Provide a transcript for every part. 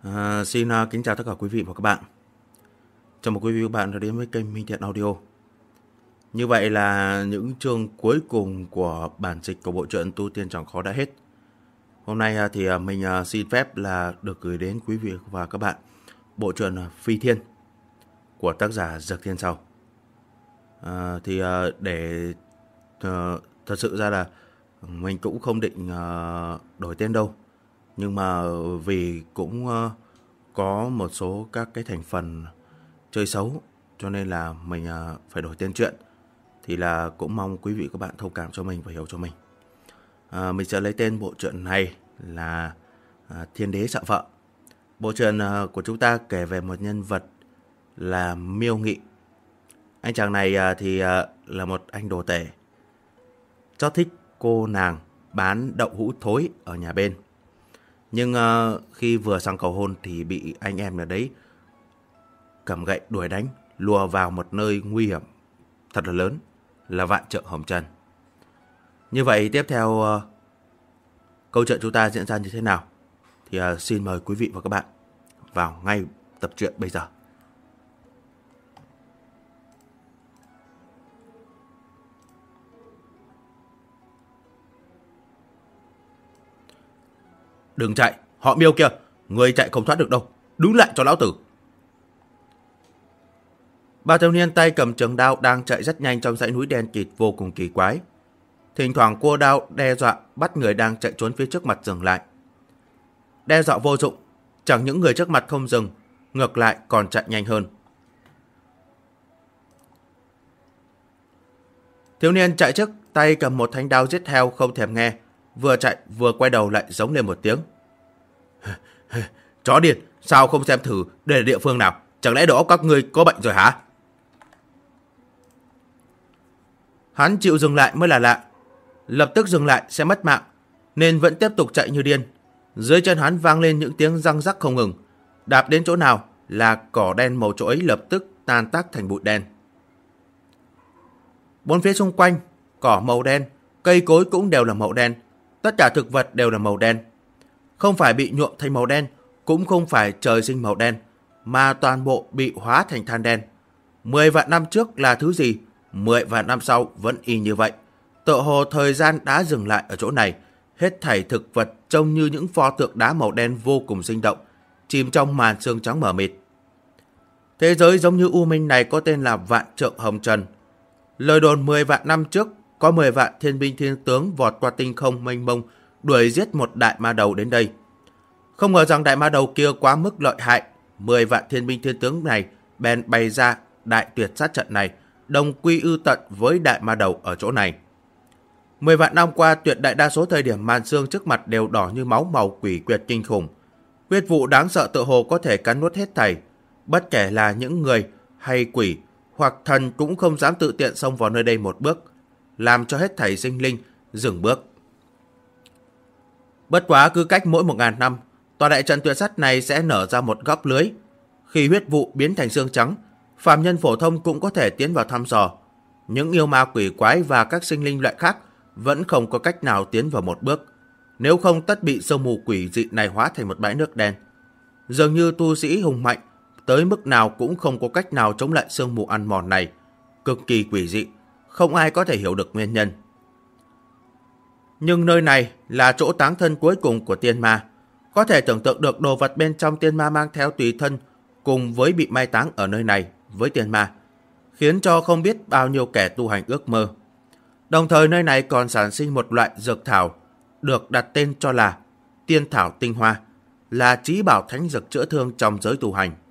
Xin kính chào tất cả quý vị và các bạn. Chào mừng quý vị và các bạn đã đến với kênh Minh Thiện Audio. Như vậy là những chương cuối cùng của bản dịch của bộ truyện Tu Tiên Chẳng Khó đã hết. Hôm nay thì mình xin phép là được gửi đến quý vị và các bạn bộ truyện Phi Thiên của tác giả Dược Thiên Sầu. Thật sự ra là mình cũng không định đổi tên đâu. Nhưng mà vì cũng có một số các cái thành phần chơi xấu cho nên là mình phải đổi tên truyện. Thì là cũng mong quý vị các bạn thông cảm cho mình và hiểu cho mình. Mình sẽ lấy tên bộ truyện này là Thiên Đế Sợ Vợ. Bộ truyện của chúng ta kể về một nhân vật là Miêu Nghị. Anh chàng này thì là một anh đồ tể, chót thích cô nàng bán đậu hũ thối ở nhà bên. Nhưng khi vừa sang cầu hôn thì bị anh em ở đấy cầm gậy đuổi đánh, lùa vào một nơi nguy hiểm thật là lớn là Vạn Trượng Hồng Trần. Như vậy tiếp theo câu chuyện chúng ta diễn ra như thế nào thì xin mời quý vị và các bạn vào ngay tập truyện bây giờ. Đừng chạy, họ Miêu kia, người chạy không thoát được đâu, đứng lại cho lão tử. Ba thiếu niên tay cầm trường đao đang chạy rất nhanh trong dãy núi đen kịt vô cùng kỳ quái. Thỉnh thoảng cua đao đe dọa bắt người đang chạy trốn phía trước mặt dừng lại. Đe dọa vô dụng, chẳng những người trước mặt không dừng, ngược lại còn chạy nhanh hơn. Thiếu niên chạy trước tay cầm một thanh đao giết heo không thèm nghe, vừa chạy vừa quay đầu lại giống lên một tiếng. Chó điên, sao không xem thử đây là địa phương nào? Chẳng lẽ đầu óc các ngươi có bệnh rồi hả? Hắn chịu dừng lại mới là lạ. Lập tức dừng lại sẽ mất mạng, nên vẫn tiếp tục chạy như điên. Dưới chân hắn vang lên những tiếng răng rắc không ngừng. Đạp đến chỗ nào là cỏ đen màu chỗ ấy lập tức tan tác thành bụi đen. Bốn phía xung quanh, cỏ màu đen, cây cối cũng đều là màu đen. Tất cả thực vật đều là màu đen. Không phải bị nhuộm thành màu đen, cũng không phải trời sinh màu đen, mà toàn bộ bị hóa thành than đen. 10 vạn năm trước là thứ gì, 10 vạn năm sau vẫn y như vậy. Tựa hồ thời gian đã dừng lại ở chỗ này. Hết thảy thực vật trông như những pho tượng đá màu đen vô cùng sinh động, chìm trong màn sương trắng mờ mịt. Thế giới giống như u minh này có tên là Vạn Trượng Hồng Trần. Lời đồn 10 vạn năm trước có 10 vạn thiên binh thiên tướng vọt qua tinh không mênh mông, đuổi giết một đại ma đầu đến đây. Không ngờ rằng đại ma đầu kia quá mức lợi hại, 10 vạn thiên binh thiên tướng này bèn bày ra đại tuyệt sát trận này, đồng quy ư tận với đại ma đầu ở chỗ này. 10 vạn năm qua, tuyệt đại đa số thời điểm màn sương trước mặt đều đỏ như máu màu quỷ quyệt kinh khủng. Huyết vụ đáng sợ tựa hồ có thể cắn nuốt hết thảy, bất kể là những người hay quỷ hoặc thần cũng không dám tự tiện xông vào nơi đây một bước, làm cho hết thảy sinh linh dừng bước. Bất quá cứ cách mỗi 1000 năm, tòa đại trận tuyệt sát này sẽ nở ra một góc lưới. Khi huyết vụ biến thành xương trắng, phàm nhân phổ thông cũng có thể tiến vào thăm dò. Những yêu ma quỷ quái và các sinh linh loại khác vẫn không có cách nào tiến vào một bước, nếu không tất bị sương mù quỷ dị này hóa thành một bãi nước đen. Dường như tu sĩ hùng mạnh tới mức nào cũng không có cách nào chống lại sương mù ăn mòn này, cực kỳ quỷ dị, không ai có thể hiểu được nguyên nhân. Nhưng nơi này là chỗ táng thân cuối cùng của tiên ma. Có thể tưởng tượng được đồ vật bên trong tiên ma mang theo tùy thân cùng với bị mai táng ở nơi này với tiên ma, khiến cho không biết bao nhiêu kẻ tu hành ước mơ. Đồng thời nơi này còn sản sinh một loại dược thảo được đặt tên cho là Tiên Thảo Tinh Hoa, là chí bảo thánh dược chữa thương trong giới tu hành.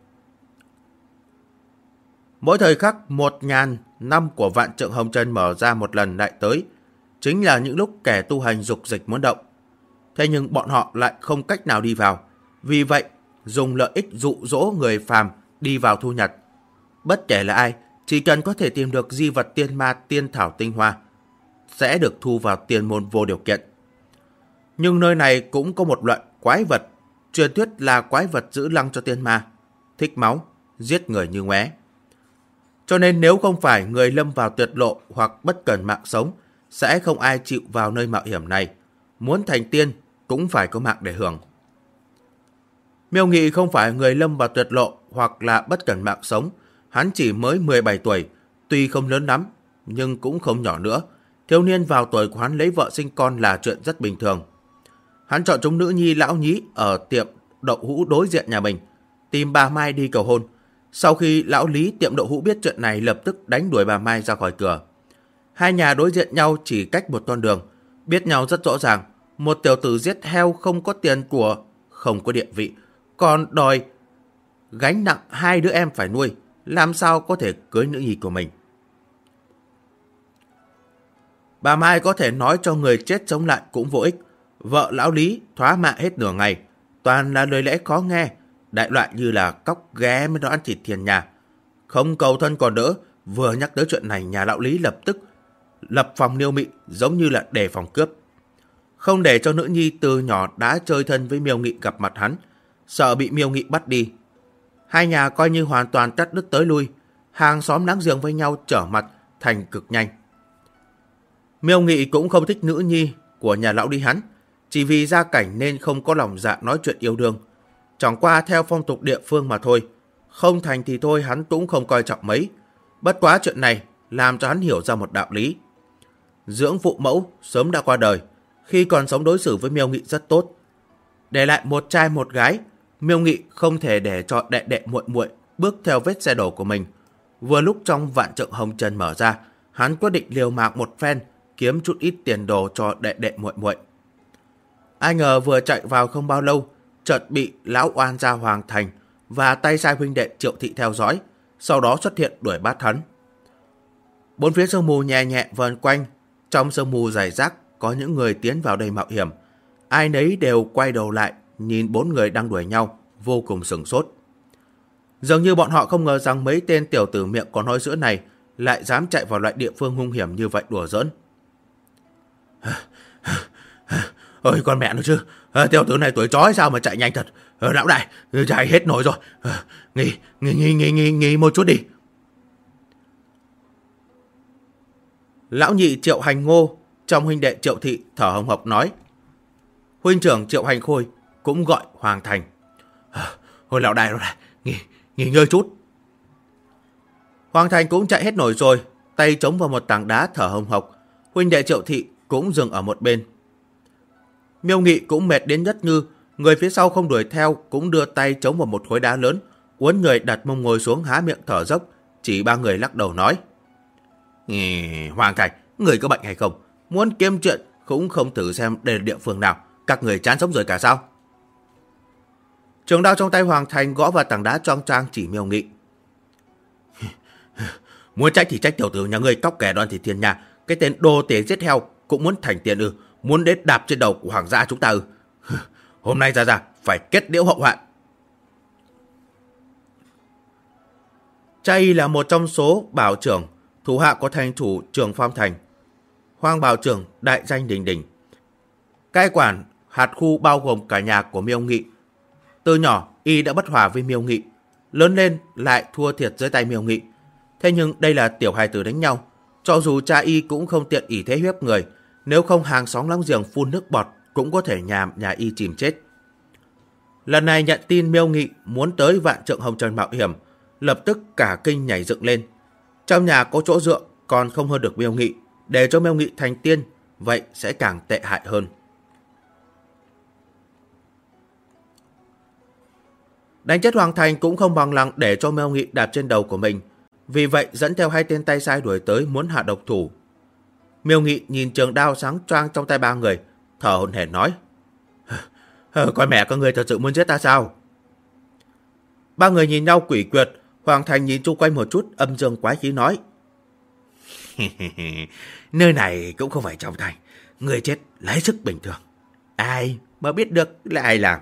Mỗi thời khắc 1000 năm của Vạn Trượng Hồng Trần mở ra một lần lại tới, chính là những lúc kẻ tu hành dục dịch muốn động. Thế nhưng bọn họ lại không cách nào đi vào, vì vậy dùng lợi ích dụ dỗ người phàm đi vào thu nhặt. Bất kể là ai, chỉ cần có thể tìm được di vật tiên ma tiên thảo tinh hoa, sẽ được thu vào tiên môn vô điều kiện. Nhưng nơi này cũng có một loại quái vật, truyền thuyết là quái vật giữ lăng cho tiên ma, thích máu, giết người như ngoé. Cho nên nếu không phải người lâm vào tuyệt lộ hoặc bất cần mạng sống, sẽ không ai chịu vào nơi mạo hiểm này. Muốn thành tiên cũng phải có mạng để hưởng. Miêu Nghị không phải người lâm vào tuyệt lộ hoặc là bất cẩn mạng sống. Hắn chỉ mới 17 tuổi, tuy không lớn lắm, nhưng cũng không nhỏ nữa. Thiếu niên vào tuổi của hắn lấy vợ sinh con là chuyện rất bình thường. Hắn chọn chúng nữ nhi lão nhí ở tiệm đậu hũ đối diện nhà mình, tìm bà Mai đi cầu hôn. Sau khi lão Lý tiệm đậu hũ biết chuyện này, lập tức đánh đuổi bà Mai ra khỏi cửa. Hai nhà đối diện nhau chỉ cách một con đường, biết nhau rất rõ ràng. Một tiểu tử giết heo không có tiền của, không có địa vị, còn đòi gánh nặng hai đứa em phải nuôi, làm sao có thể cưới nữ nhi của mình. Bà Mai có thể nói cho người chết sống lại cũng vô ích. Vợ lão Lý thoá mạ hết nửa ngày, toàn là lời lẽ khó nghe, đại loại như là cóc ghé mới nó ăn thịt thiền nhà. Không cầu thân còn đỡ, vừa nhắc tới chuyện này nhà lão Lý lập tức lập phòng Miêu Mị, giống như là đề phòng cướp. Không để cho nữ nhi từ nhỏ đã chơi thân với Miêu Nghị gặp mặt hắn, sợ bị Miêu Nghị bắt đi. Hai nhà coi như hoàn toàn cắt đứt tới lui, hàng xóm láng giềng với nhau trở mặt thành cực nhanh. Miêu Nghị cũng không thích nữ nhi của nhà lão Lý hắn, chỉ vì gia cảnh nên không có lòng dạ nói chuyện yêu đương. Chẳng qua theo phong tục địa phương mà thôi, không thành thì thôi, hắn cũng không coi trọng mấy. Bất quá chuyện này làm cho hắn hiểu ra một đạo lý. Dưỡng phụ mẫu sớm đã qua đời, khi còn sống đối xử với Miêu Nghị rất tốt. Để lại một trai một gái, Miêu Nghị không thể để cho đệ đệ muội muội bước theo vết xe đổ của mình. Vừa lúc trong vạn trượng hồng trần mở ra, hắn quyết định liều mạng một phen, kiếm chút ít tiền đồ cho đệ đệ muội muội. Ai ngờ vừa chạy vào không bao lâu, chợt bị lão oan gia Hoàng Thành và tay sai huynh đệ Triệu Thị theo dõi, sau đó xuất hiện đuổi bắt hắn. Bốn phía sương mù nhẹ nhẹ vờn quanh, trong sương mù rải rác có những người tiến vào đây mạo hiểm. Ai nấy đều quay đầu lại nhìn bốn người đang đuổi nhau, vô cùng sửng sốt. Dường như bọn họ không ngờ rằng mấy tên tiểu tử miệng có nói sữa này lại dám chạy vào loại địa phương hung hiểm như vậy đùa giỡn. Ôi con mẹ nó chứ, tiểu tử này tuổi chó sao mà chạy nhanh thật. Lão đại, chạy hết nổi rồi. Nghỉ một chút đi. Lão nhị Triệu Hành Ngô trong huynh đệ Triệu Thị thở hồng hộc nói. Huynh trưởng Triệu Hành Khôi cũng gọi Hoàng Thành. Hồi lão đại, nghỉ ngơi chút. Hoàng Thành cũng chạy hết nổi rồi, tay chống vào một tảng đá thở hồng hộc. Huynh đệ Triệu Thị cũng dừng ở một bên. Miêu Nghị cũng mệt đến nhất ngư, người phía sau không đuổi theo cũng đưa tay chống vào một khối đá lớn, uốn người đặt mông ngồi xuống há miệng thở dốc, chỉ ba người lắc đầu nói. Hoàng Thành, người có bệnh hay không? Muốn kiếm chuyện cũng không thử xem đây là địa phương nào, các người chán sống rồi cả sao? Trường đao trong tay Hoàng Thành gõ vào tảng đá choang choang chỉ Miêu Nghị. Muốn trách thì trách tiểu tử nhà ngươi cóc kẻ Đoan Thị Thiên nhà, cái tên đô tể giết heo cũng muốn thành tiền ư? Muốn đến đạp trên đầu của hoàng gia chúng ta ư? Hôm nay ra phải kết liễu hậu hoạn. Chay là một trong số bảo trưởng, thủ hạ của thành thủ Trường Phong Thành. Hoàng bảo trưởng đại danh đình đình, cai quản hạt khu bao gồm cả nhà của Miêu Nghị. Từ nhỏ y đã bất hòa với Miêu Nghị, lớn lên lại thua thiệt dưới tay Miêu Nghị. Thế nhưng đây là tiểu hài tử đánh nhau, cho dù cha y cũng không tiện ỷ thế hiếp người, nếu không hàng xóm láng giềng phun nước bọt cũng có thể nhà y chìm chết. Lần này nhận tin Miêu Nghị muốn tới vạn trượng hồng trần mạo hiểm, lập tức cả kinh nhảy dựng lên. Trong nhà có chỗ dựa còn không hơn được Miêu Nghị, để cho Miêu Nghị thành tiên, vậy sẽ càng tệ hại hơn. Đánh chết Hoàng Thành cũng không bằng lòng để cho Miêu Nghị đạp trên đầu của mình, vì vậy dẫn theo hai tên tay sai đuổi tới muốn hạ độc thủ. Miêu Nghị nhìn trường đao sáng choang trong tay ba người, thở hổn hển nói. Coi mẹ, các người thật sự muốn giết ta sao? Ba người nhìn nhau quỷ quyệt. Hoàng Thành nhìn chung quanh một chút, âm dương quái khí nói. Nơi này cũng không phải trong thành, người chết lấy sức bình thường, ai mà biết được là ai làm.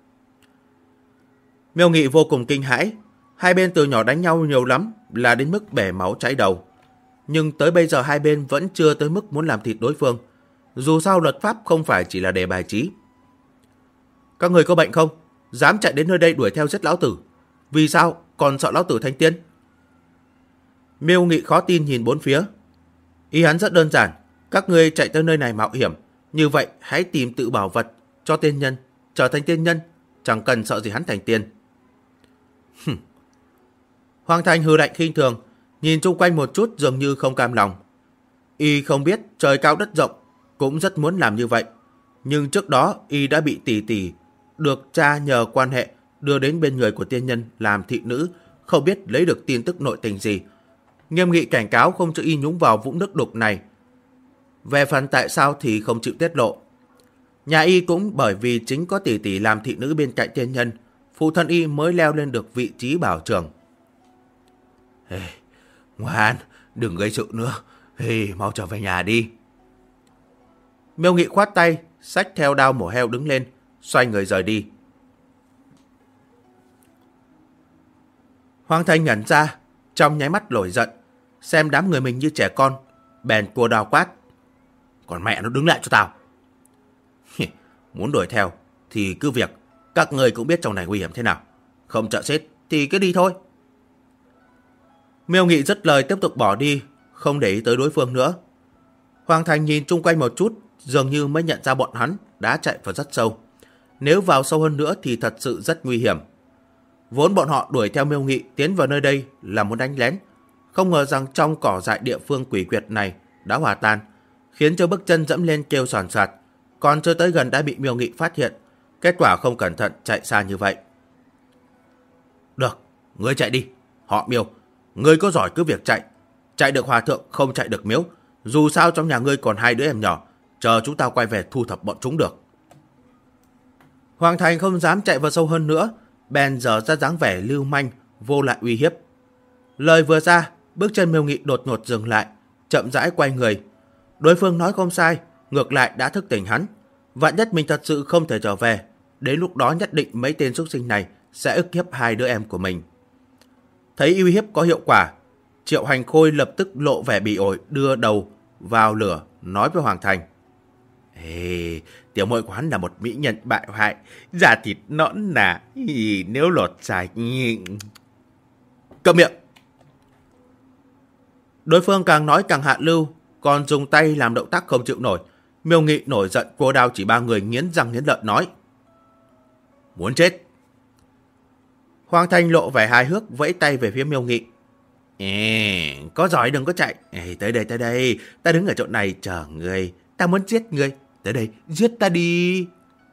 Miêu Nghị vô cùng kinh hãi. Hai bên từ nhỏ đánh nhau nhiều lắm, là đến mức bể máu chảy đầu. Nhưng tới bây giờ hai bên vẫn chưa tới mức muốn làm thịt đối phương. Dù sao luật pháp không phải chỉ là để bài trí. Các người có bệnh không? Dám chạy đến nơi đây đuổi theo giết lão tử. Vì sao còn sợ lão tử thành tiên? Miêu Nghị khó tin nhìn bốn phía. Ý hắn rất đơn giản. Các người chạy tới nơi này mạo hiểm, như vậy hãy tìm tự bảo vật cho tiên nhân, trở thành tiên nhân. chẳng cần sợ gì hắn thành tiên. Hoàng Thành hừ lạnh khinh thường, nhìn chung quanh một chút dường như không cam lòng. Y không biết trời cao đất rộng, cũng rất muốn làm như vậy. Nhưng trước đó Y đã bị tỷ tỷ được cha nhờ quan hệ đưa đến bên người của tiên nhân làm thị nữ, không biết lấy được tin tức nội tình gì. Nghiêm nghị cảnh cáo không cho Y nhúng vào vũng nước đục này. Về phần tại sao thì không chịu tiết lộ. Nhà Y cũng bởi vì chính có tỷ tỷ làm thị nữ bên cạnh tiên nhân, phụ thân Y mới leo lên được vị trí bảo trưởng. Ngoan, đừng gây sự nữa. Mau trở về nhà đi. Miêu Nghị khoát tay, xách theo đao mổ heo đứng lên, xoay người rời đi. Hoàng Thành ngẩn ra, trong nháy mắt nổi giận, xem đám người mình như trẻ con, bèn cua đao quát. Còn mẹ nó đứng lại cho tao. Muốn đuổi theo thì cứ việc, các người cũng biết trong này nguy hiểm thế nào. Không trợ chết thì cứ đi thôi. Miêu Nghị dứt lời tiếp tục bỏ đi, không để ý tới đối phương nữa. Hoàng Thành nhìn chung quanh một chút, dường như mới nhận ra bọn hắn đã chạy vào rất sâu. Nếu vào sâu hơn nữa thì thật sự rất nguy hiểm. Vốn bọn họ đuổi theo Miêu Nghị tiến vào nơi đây là muốn đánh lén, không ngờ rằng trong cỏ dại địa phương quỷ quyệt này đã hòa tan, khiến cho bước chân dẫm lên kêu soàn soạt, còn chưa tới gần đã bị Miêu Nghị phát hiện. Kết quả không cẩn thận chạy xa như vậy. Được, ngươi chạy đi. Họ Miêu, ngươi có giỏi cứ việc chạy. Chạy được hòa thượng, không chạy được miếu. Dù sao trong nhà ngươi còn 2 đứa em nhỏ, chờ chúng ta quay về thu thập bọn chúng được. Hoàng Thành không dám chạy vào sâu hơn nữa, bèn dở ra dáng vẻ lưu manh, vô lại uy hiếp. Lời vừa ra, bước chân Miêu Nghị đột ngột dừng lại, chậm rãi quay người. Đối phương nói không sai, ngược lại đã thức tỉnh hắn. Vạn nhất mình thật sự không thể trở về, đến lúc đó nhất định mấy tên súc sinh này sẽ ức hiếp 2 đứa em của mình. Thấy uy hiếp có hiệu quả, Triệu Hành Khôi lập tức lộ vẻ bị ổi, đưa đầu vào lửa, nói với Hoàng Thành. Tiểu muội của hắn là một mỹ nhân bại hoại, da thịt nõn nà, nếu lột sạch. Câm miệng! Đối phương càng nói càng hạ lưu, còn dùng tay làm động tác không chịu nổi. Miêu Nghị nổi giận, cô đao chỉ 3 người, nghiến răng nghiến lợi nói. Muốn chết! Hoàng Thành lộ vẻ hài hước, vẫy tay về phía Miêu Nghị. Có giỏi đừng có chạy. Tới đây, ta đứng ở chỗ này chờ người, ta muốn giết người. Tới đây, giết ta đi.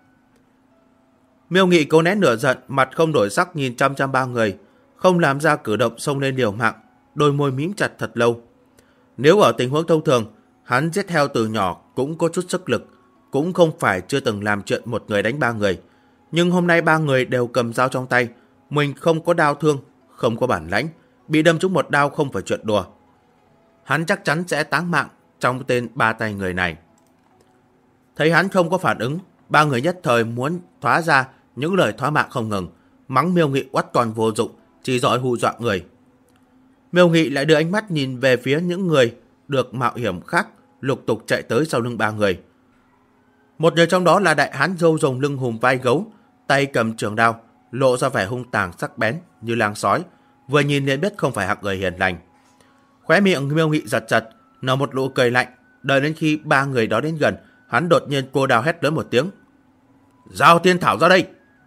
Miêu Nghị cố nén nửa giận, mặt không đổi sắc nhìn chăm chăm 3 người, không làm ra cử động xông lên liều mạng, đôi môi mím chặt thật lâu. Nếu ở tình huống thông thường, hắn giết heo từ nhỏ cũng có chút sức lực, cũng không phải chưa từng làm chuyện một người đánh 3 người. Nhưng hôm nay 3 người đều cầm dao trong tay, mình không có đao thương, không có bản lãnh, bị đâm trúng một đao không phải chuyện đùa. Hắn chắc chắn sẽ táng mạng trong tên 3 tay người này. Thấy hắn không có phản ứng, 3 người nhất thời muốn thoá ra những lời thoá mạng không ngừng, mắng Miêu Nghị oắt con vô dụng, chỉ giỏi hù dọa người. Miêu Nghị lại đưa ánh mắt nhìn về phía những người được mạo hiểm khác, lục tục chạy tới sau lưng 3 người. Một người trong đó là đại hán râu rồng lưng hùm vai gấu, tay cầm trường đao, lộ ra vẻ hung tàn sắc bén như lang sói, vừa nhìn nên biết không phải hạng người hiền lành. Khóe miệng Miêu Nghị giật giật, nở một nụ cười lạnh, đợi đến khi 3 người đó đến gần, hắn đột nhiên cô đao hét lớn một tiếng. Giao tiên thảo ra đây!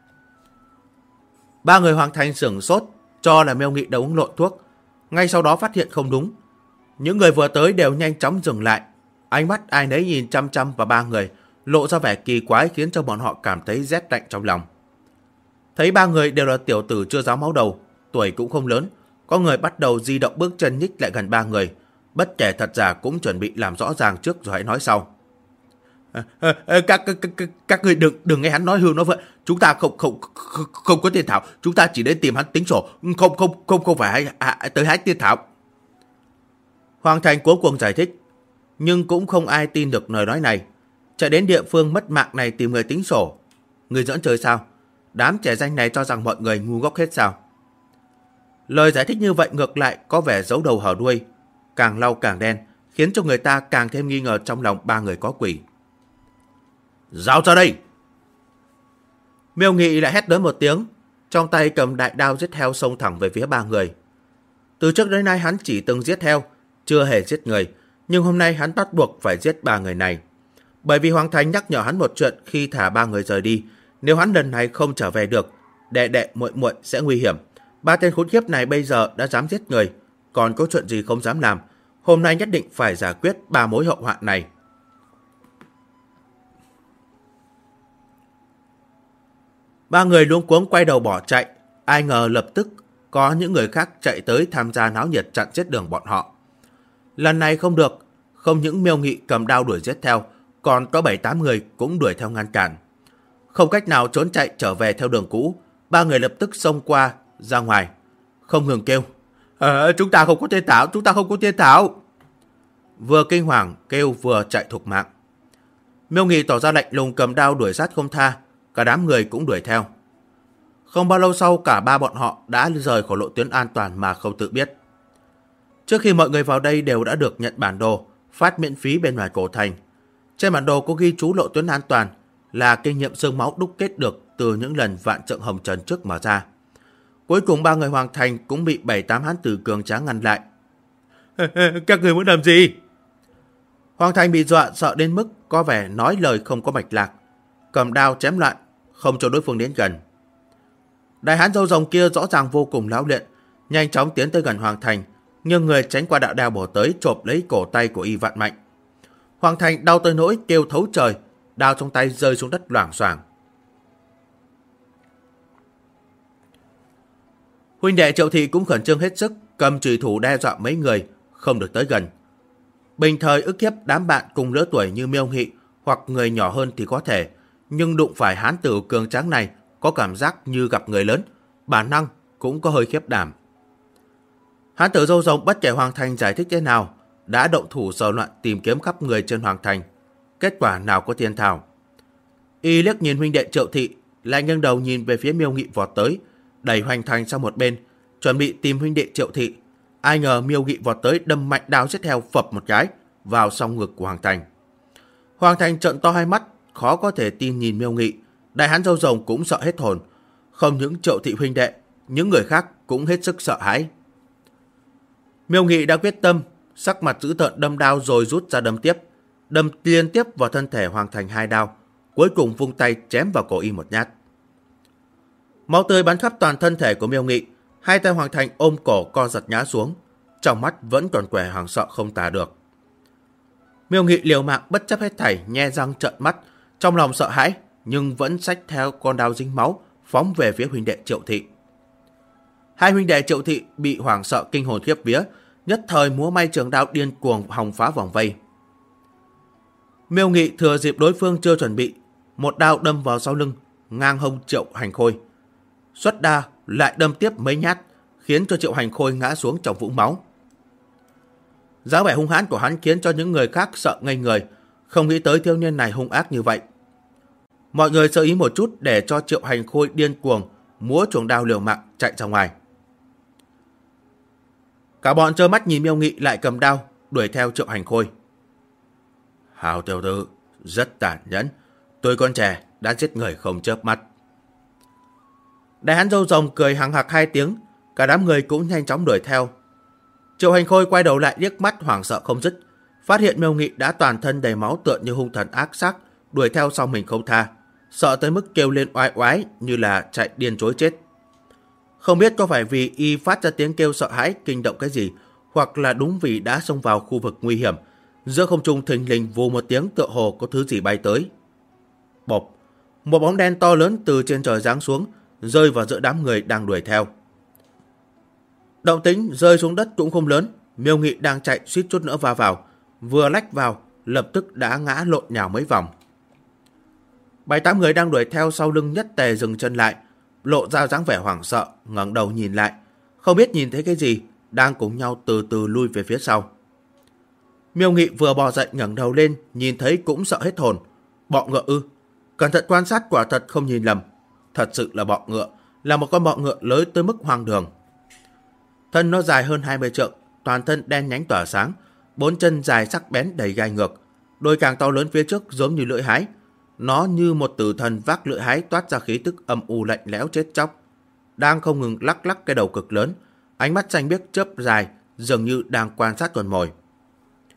3 người Hoàng Thành sửng sốt, cho là Miêu Nghị đã uống lộn thuốc. Ngay sau đó phát hiện không đúng. Những người vừa tới đều nhanh chóng dừng lại. Ánh mắt ai nấy nhìn chăm chăm vào 3 người, lộ ra vẻ kỳ quái khiến cho bọn họ cảm thấy rét lạnh trong lòng. Thấy 3 người đều là tiểu tử chưa ráo máu đầu, tuổi cũng không lớn. Có người bắt đầu di động bước chân nhích lại gần 3 người. Bất kể thật giả cũng chuẩn bị làm rõ ràng trước rồi hãy nói sau. Các người đừng nghe hắn nói hưu nói vậy. Chúng ta không có tiên thảo, chúng ta chỉ đến tìm hắn tính sổ, không phải tới hái tiên thảo. Hoàng Thành cuối cùng giải thích, nhưng cũng không ai tin được lời nói này. Chạy đến địa phương mất mạng này tìm người tính sổ, người giỡn chơi sao? Đám trẻ danh này cho rằng mọi người ngu ngốc hết sao? Lời giải thích như vậy ngược lại có vẻ giấu đầu hở đuôi, càng lau càng đen, khiến cho người ta càng thêm nghi ngờ trong lòng 3 người có quỷ. Giao ra đây! Miêu Nghị lại hét lớn một tiếng, trong tay cầm đại đao giết heo xông thẳng về phía 3 người. Từ trước đến nay hắn chỉ từng giết heo, chưa hề giết người, nhưng hôm nay hắn bắt buộc phải giết 3 người này. Bởi vì Hoàng Thành nhắc nhở hắn một chuyện khi thả 3 người rời đi, Nếu hắn lần này không trở về được, đệ đệ muội muội sẽ nguy hiểm. Ba tên khốn kiếp này bây giờ đã dám giết người, còn có chuyện gì không dám làm. Hôm nay nhất định phải giải quyết ba mối hậu hoạn này. Ba người luống cuống quay đầu bỏ chạy. Ai ngờ lập tức có những người khác chạy tới tham gia náo nhiệt chặn giết đường bọn họ. Lần này không được, không những Miêu Nghị cầm đao đuổi giết theo, còn có 7-8 người cũng đuổi theo ngăn cản. Không cách nào trốn chạy trở về theo đường cũ, ba người lập tức xông qua ra ngoài, không ngừng kêu: chúng ta không có tiên thảo, chúng ta không có tiên thảo. Vừa kinh hoàng kêu vừa chạy thục mạng. Miêu Nghị tỏ ra lạnh lùng cầm đao đuổi sát không tha, cả đám người cũng đuổi theo. Không bao lâu sau, cả ba bọn họ đã rời khỏi lộ tuyến an toàn mà không tự biết. Trước khi mọi người vào đây đều đã được nhận bản đồ phát miễn phí bên ngoài cổ thành. Trên bản đồ có ghi chú lộ tuyến an toàn, là kinh nghiệm xương máu đúc kết được từ những lần vạn trượng hồng trần trước mở ra. Cuối cùng ba người Hoàng Thành cũng bị 7-8 hán tử cường tráng ngăn lại. Các người muốn làm gì? Hoàng Thành bị dọa sợ đến mức có vẻ nói lời không có mạch lạc, cầm đao chém loạn, không cho đối phương đến gần. Đại hán râu rồng kia rõ ràng vô cùng lão luyện, nhanh chóng tiến tới gần Hoàng Thành, nhưng người tránh qua đạo đao bổ tới chộp lấy cổ tay của y vạn mạnh. Hoàng Thành đau tới nỗi kêu thấu trời, đao trong tay rơi xuống đất loảng xoảng. Huynh đệ Triệu Thị cũng khẩn trương hết sức, cầm chùy thủ đe dọa mấy người không được tới gần. Bình thời ức hiếp đám bạn cùng lứa tuổi như Miêu Nghị hoặc người nhỏ hơn thì có thể, nhưng đụng phải hán tử cường tráng này có cảm giác như gặp người lớn, bản năng cũng có hơi khiếp đảm. Hán tử râu rồng bất kể Hoàng Thành giải thích thế nào, đã động thủ sờ loạn tìm kiếm khắp người trên Hoàng Thành, kết quả nào có thiên thảo. Y liếc nhìn huynh đệ Triệu Thị, lại nghiêng đầu nhìn về phía Miêu Nghị vọt tới, đẩy Hoàng Thành sang một bên, chuẩn bị tìm huynh đệ Triệu Thị. Ai ngờ Miêu Nghị vọt tới đâm mạnh đao giết theo phập một cái vào song ngực của Hoàng Thành. Hoàng Thành trợn to hai mắt, khó có thể tin nhìn Miêu Nghị. Đại hán râu rồng cũng sợ hết hồn, không những Triệu Thị huynh đệ, những người khác cũng hết sức sợ hãi. Miêu Nghị đã quyết tâm, sắc mặt dữ tợn đâm đao rồi rút ra đâm liên tiếp vào thân thể Hoàng Thành 2 đao, cuối cùng vung tay chém vào cổ y một nhát. Máu tươi bắn khắp toàn thân thể của Miêu Nghị, hai tay Hoàng Thành ôm cổ co giật ngã xuống, trong mắt vẫn còn quẻ hoảng sợ không tả được. Miêu Nghị liều mạng bất chấp hết thảy, nhe răng trợn mắt, trong lòng sợ hãi nhưng vẫn xách theo con đao dính máu phóng về phía huynh đệ Triệu Thị. Hai huynh đệ Triệu Thị bị hoảng sợ kinh hồn khiếp vía, nhất thời múa may trường đao điên cuồng hòng phá vòng vây. Miêu Nghị thừa dịp đối phương chưa chuẩn bị, một đao đâm vào sau lưng, ngang hông Triệu Hành Khôi. Xuất đa lại đâm tiếp mấy nhát, khiến cho Triệu Hành Khôi ngã xuống trong vũng máu. Dáng vẻ hung hãn của hắn khiến cho những người khác sợ ngây người, không nghĩ tới thiếu niên này hung ác như vậy. Mọi người sơ ý một chút để cho Triệu Hành Khôi điên cuồng múa chuồng đao liều mạng chạy ra ngoài. Cả bọn trơ mắt nhìn Miêu Nghị lại cầm đao đuổi theo Triệu Hành Khôi. Hào tiểu tử rất tàn nhẫn, tôi con trẻ đã giết người không chớp mắt. Đại hán râu rồng cười hằng hặc 2 tiếng, cả đám người cũng nhanh chóng đuổi theo. Triệu Hành Khôi quay đầu lại liếc mắt hoảng sợ không dứt, phát hiện Miêu Nghị đã toàn thân đầy máu tựa như hung thần ác sát, đuổi theo sau mình không tha, sợ tới mức kêu lên oai oái như là chạy điên trối chết. Không biết có phải vì y phát ra tiếng kêu sợ hãi kinh động cái gì, hoặc là đúng vì đã xông vào khu vực nguy hiểm, giữa không trung thình lình vù một tiếng tựa hồ có thứ gì bay tới. Bộp, một bóng đen to lớn từ trên trời giáng xuống, rơi vào giữa đám người đang đuổi theo. Động tĩnh rơi xuống đất cũng không lớn, Miêu Nghị đang chạy suýt chút nữa va vào, vừa lách vào lập tức đã ngã lộn nhào mấy vòng. 7-8 người đang đuổi theo sau lưng nhất tề dừng chân lại, lộ ra dáng vẻ hoảng sợ, ngẩng đầu nhìn lại, không biết nhìn thấy cái gì, đang cùng nhau từ từ lui về phía sau. Miêu Nghị vừa bò dậy ngẩng đầu lên, nhìn thấy cũng sợ hết hồn. Bọ ngựa ư? Cẩn thận quan sát quả thật không nhìn lầm, thật sự là bọ ngựa, là một con bọ ngựa lớn tới mức hoang đường. Thân nó dài hơn 20 trượng, toàn thân đen nhánh tỏa sáng, 4 chân dài sắc bén đầy gai ngược, đôi càng to lớn phía trước giống như lưỡi hái. Nó như một tử thần vác lưỡi hái toát ra khí tức âm u lạnh lẽo chết chóc, đang không ngừng lắc lắc cái đầu cực lớn, ánh mắt xanh biếc chớp dài, dường như đang quan sát con mồi.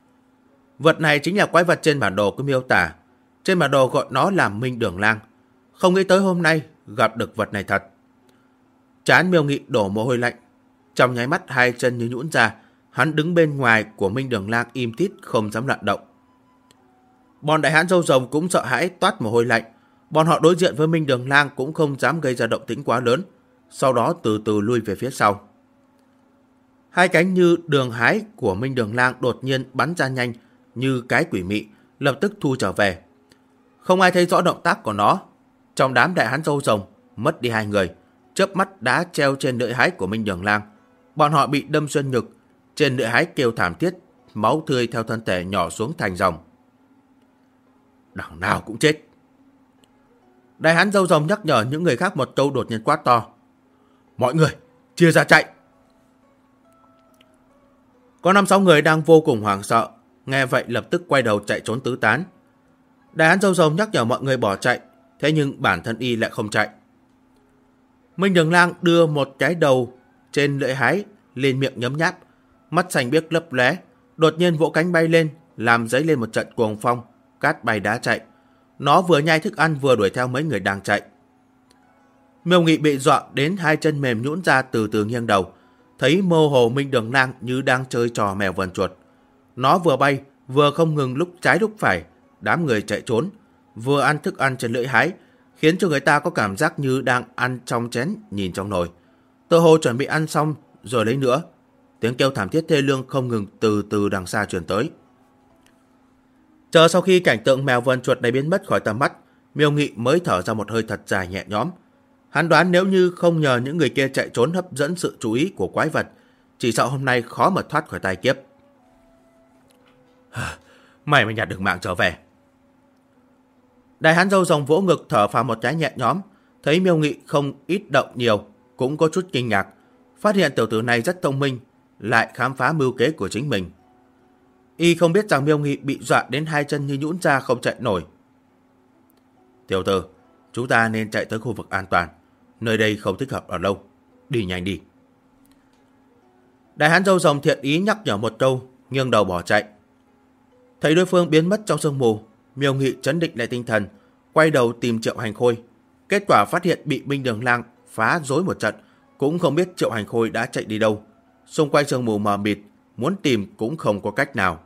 Vật này chính là quái vật trên bản đồ có miêu tả. Trên bản đồ gọi nó là Minh Đường Lang. Không nghĩ tới hôm nay gặp được vật này thật. Trán Miêu Nghị đổ mồ hôi lạnh. Trong nháy mắt hai chân như nhũn ra, hắn đứng bên ngoài của Minh Đường Lang im tít không dám lặn động. Bọn đại hán râu rồng cũng sợ hãi toát mồ hôi lạnh. Bọn họ đối diện với Minh Đường Lang cũng không dám gây ra động tĩnh quá lớn, sau đó từ từ lui về phía sau. Hai cánh như đường hái của Minh Đường Lang đột nhiên bắn ra nhanh như cái quỷ mị, lập tức thu trở về. Không ai thấy rõ động tác của nó. Trong đám đại hán râu rồng mất đi hai người, chớp mắt đã treo trên lưỡi hái của Minh Đường Lang. Bọn họ bị đâm xuyên ngực, trên lưỡi hái kêu thảm thiết, máu tươi theo thân thể nhỏ xuống thành dòng. Đằng nào cũng chết. Đại hán râu rồng nhắc nhở những người khác một câu đột nhiên quát to. Mọi người, chia ra chạy. Có 5-6 người đang vô cùng hoảng sợ, nghe vậy lập tức quay đầu chạy trốn tứ tán. Đại hán râu rồng nhắc nhở mọi người bỏ chạy, thế nhưng bản thân y lại không chạy. Minh Đường Lang đưa một cái đầu trên lưỡi hái lên miệng nhấm nháp, mắt xanh biếc lấp lóe, đột nhiên vỗ cánh bay lên, làm dấy lên một trận cuồng phong, cát bay đá chạy. Nó vừa nhai thức ăn vừa đuổi theo mấy người đang chạy. Miêu Nghị bị dọa đến hai chân mềm nhũn ra, từ từ nghiêng đầu, thấy mơ hồ Minh Đường Lang như đang chơi trò mèo vờn chuột. Nó vừa bay vừa không ngừng lúc trái lúc phải, đám người chạy trốn, vừa ăn thức ăn trên lưỡi hái, khiến cho người ta có cảm giác như đang ăn trong chén nhìn trong nồi. Tựa hồ chuẩn bị ăn xong rồi lấy nữa. Tiếng kêu thảm thiết thê lương không ngừng từ từ đằng xa truyền tới. Chờ sau khi cảnh tượng mèo vờn chuột này biến mất khỏi tầm mắt, Miêu Nghị mới thở ra một hơi thật dài nhẹ nhõm. Hắn đoán nếu như không nhờ những người kia chạy trốn hấp dẫn sự chú ý của quái vật, chỉ sợ hôm nay khó mà thoát khỏi tai kiếp. Mày nhặt được mạng trở về. Đại hán râu rồng vỗ ngực thở phào một cái nhẹ nhõm, thấy Miêu Nghị không ít động nhiều, cũng có chút kinh ngạc, phát hiện tiểu tử này rất thông minh, lại khám phá mưu kế của chính mình. Y không biết rằng Miêu Nghị bị dọa đến hai chân như nhũn ra không chạy nổi. Tiểu tử, chúng ta nên chạy tới khu vực an toàn, nơi đây không thích hợp ở lâu, đi nhanh đi. Đại hán râu rồng thiện ý nhắc nhở một câu, nghiêng đầu bỏ chạy. Thấy đối phương biến mất trong sương mù, Miêu Nghị trấn định lại tinh thần, quay đầu tìm Triệu Hành Khôi. Kết quả phát hiện bị Minh Đường Lang phá rối một trận, cũng không biết Triệu Hành Khôi đã chạy đi đâu. Xung quanh sương mù mờ mịt, muốn tìm cũng không có cách nào.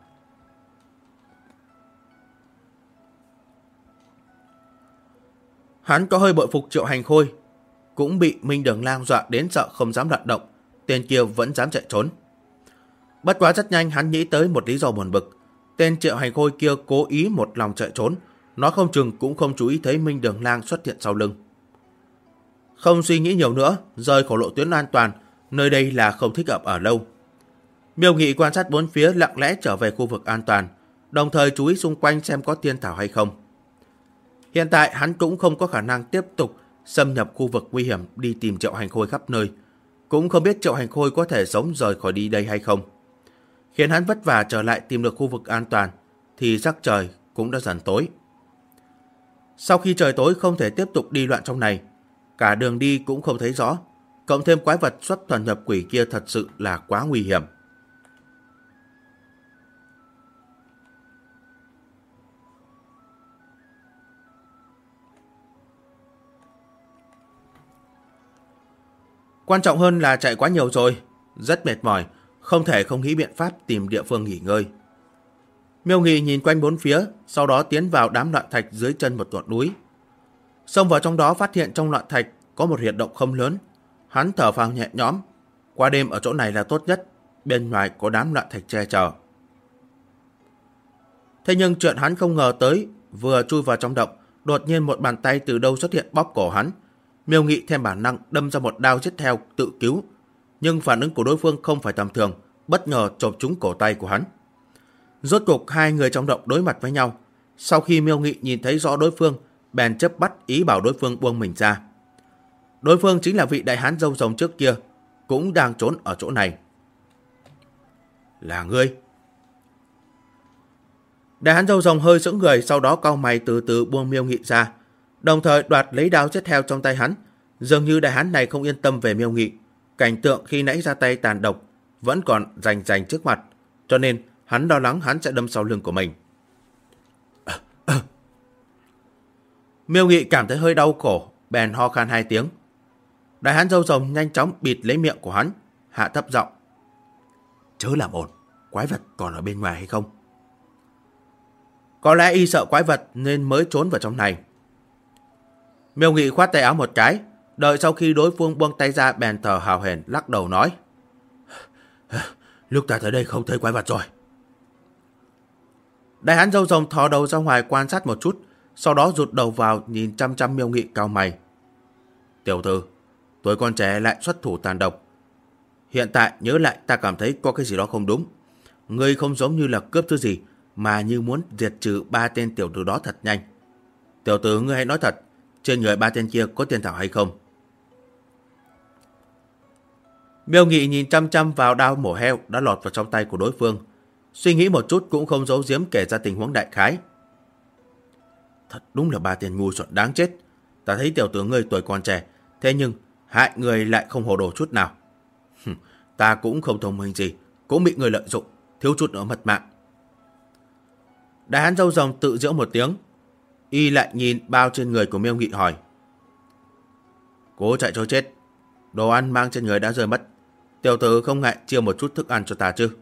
Hắn có hơi bội phục Triệu Hành Khôi, cũng bị Minh Đường Lang dọa đến sợ không dám lặn động, tên kia vẫn dám chạy trốn. Bất quá rất nhanh hắn nghĩ tới một lý do buồn bực. Tên Triệu Hành Khôi kia cố ý một lòng chạy trốn, nó không chừng cũng không chú ý thấy Minh Đường Lang xuất hiện sau lưng. Không suy nghĩ nhiều nữa, rời khỏi lộ tuyến an toàn, nơi đây là không thích hợp ở lâu. Miêu Nghị quan sát bốn phía, lặng lẽ trở về khu vực an toàn, đồng thời chú ý xung quanh xem có tiên thảo hay không. Hiện tại hắn cũng không có khả năng tiếp tục xâm nhập khu vực nguy hiểm đi tìm Triệu Hành Khôi khắp nơi, cũng không biết Triệu Hành Khôi có thể sống rời khỏi đi đây hay không. Khiến hắn vất vả trở lại tìm được khu vực an toàn, thì sắc trời cũng đã dần tối. Sau khi trời tối không thể tiếp tục đi loạn trong này, cả đường đi cũng không thấy rõ, cộng thêm quái vật xuất thuần nhập quỷ kia thật sự là quá nguy hiểm. Quan trọng hơn là chạy quá nhiều rồi, rất mệt mỏi, không thể không nghĩ biện pháp tìm địa phương nghỉ ngơi. Miêu Nghị nhìn quanh bốn phía, sau đó tiến vào đám loạn thạch dưới chân một ngọn núi. Xông vào trong đó phát hiện trong loạn thạch có một huyệt động không lớn. Hắn thở phào nhẹ nhõm, qua đêm ở chỗ này là tốt nhất, bên ngoài có đám loạn thạch che chở. Thế nhưng chuyện hắn không ngờ tới, vừa chui vào trong động, đột nhiên một bàn tay từ đâu xuất hiện bóp cổ hắn. Miêu Nghị thêm bản năng đâm ra một đao giết theo tự cứu, nhưng phản ứng của đối phương không phải tầm thường, bất ngờ chộp trúng cổ tay của hắn. Rốt cuộc hai người trong động đối mặt với nhau. Sau khi Miêu Nghị nhìn thấy rõ đối phương, bèn chớp bắt ý bảo đối phương buông mình ra. Đối phương chính là vị đại hán râu rồng trước kia, cũng đang trốn ở chỗ này. Là ngươi? Đại hán râu rồng hơi sững người, sau đó cau mày từ từ buông Miêu Nghị ra, đồng thời đoạt lấy đao giết theo trong tay hắn. Dường như đại hán này không yên tâm về Miêu Nghị, cảnh tượng khi nãy ra tay tàn độc vẫn còn rành rành trước mặt, cho nên hắn lo lắng hắn sẽ đâm sau lưng của mình. Miêu Nghị cảm thấy hơi đau cổ, bèn ho khan 2 tiếng. Đại hán râu rồng nhanh chóng bịt lấy miệng của hắn, hạ thấp giọng. Chớ làm ồn, quái vật còn ở bên ngoài hay không? Có lẽ y sợ quái vật nên mới trốn vào trong này. Miêu Nghị khoát tay áo một cái, đợi sau khi đối phương buông tay ra bèn thở hào hển lắc đầu nói. Lúc ta tới đây không thấy quái vật rồi. Đại hán râu rồng thò đầu ra ngoài quan sát một chút, sau đó rụt đầu vào nhìn chăm chăm Miêu Nghị cau mày. Tiểu tử, tuổi con trẻ lại xuất thủ tàn độc. Hiện tại nhớ lại ta cảm thấy có cái gì đó không đúng. Ngươi không giống như là cướp thứ gì, mà như muốn diệt trừ 3 tên tiểu tử đó thật nhanh. Tiểu tử, ngươi hãy nói thật, trên người 3 tên kia có tiên thảo hay không? Miêu Nghị nhìn chăm chăm vào đao mổ heo đã lọt vào trong tay của đối phương, suy nghĩ một chút cũng không giấu giếm kể ra tình huống đại khái. Thật đúng là 3 tên ngu xuẩn đáng chết. Ta thấy tiểu tử ngươi tuổi còn trẻ, thế nhưng hại người lại không hồ đồ chút nào. Ta cũng không thông minh gì, cũng bị người lợi dụng, thiếu chút nữa mất mạng. Đại hán râu rồng tự giễu một tiếng, y lại nhìn bao trên người của Miêu Nghị hỏi. Cố chạy cho chết, đồ ăn mang trên người đã rơi mất, tiểu tử không ngại chia một chút thức ăn cho ta chứ?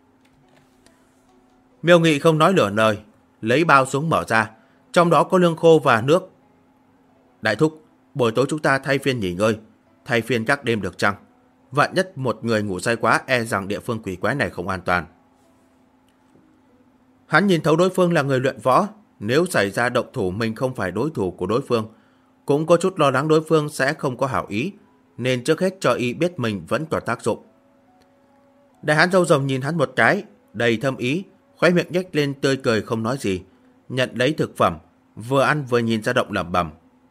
Miêu Nghị không nói nửa lời, lấy bao xuống mở ra, trong đó có lương khô và nước. Đại thúc, buổi tối chúng ta thay phiên nghỉ ngơi, thay phiên các đêm được chăng? Vạn nhất một người ngủ say quá, e rằng địa phương quỷ quái này không an toàn. Hắn nhìn thấu đối phương là người luyện võ, nếu xảy ra động thủ mình không phải đối thủ của đối phương, cũng có chút lo lắng đối phương sẽ không có hảo ý, nên trước hết cho y biết mình vẫn còn tác dụng. Đại hán râu rồng nhìn hắn một cái, đầy thâm ý, khóe miệng nhếch lên tươi cười không nói gì, nhận lấy thực phẩm, vừa ăn vừa nhìn ra động lẩm bẩm.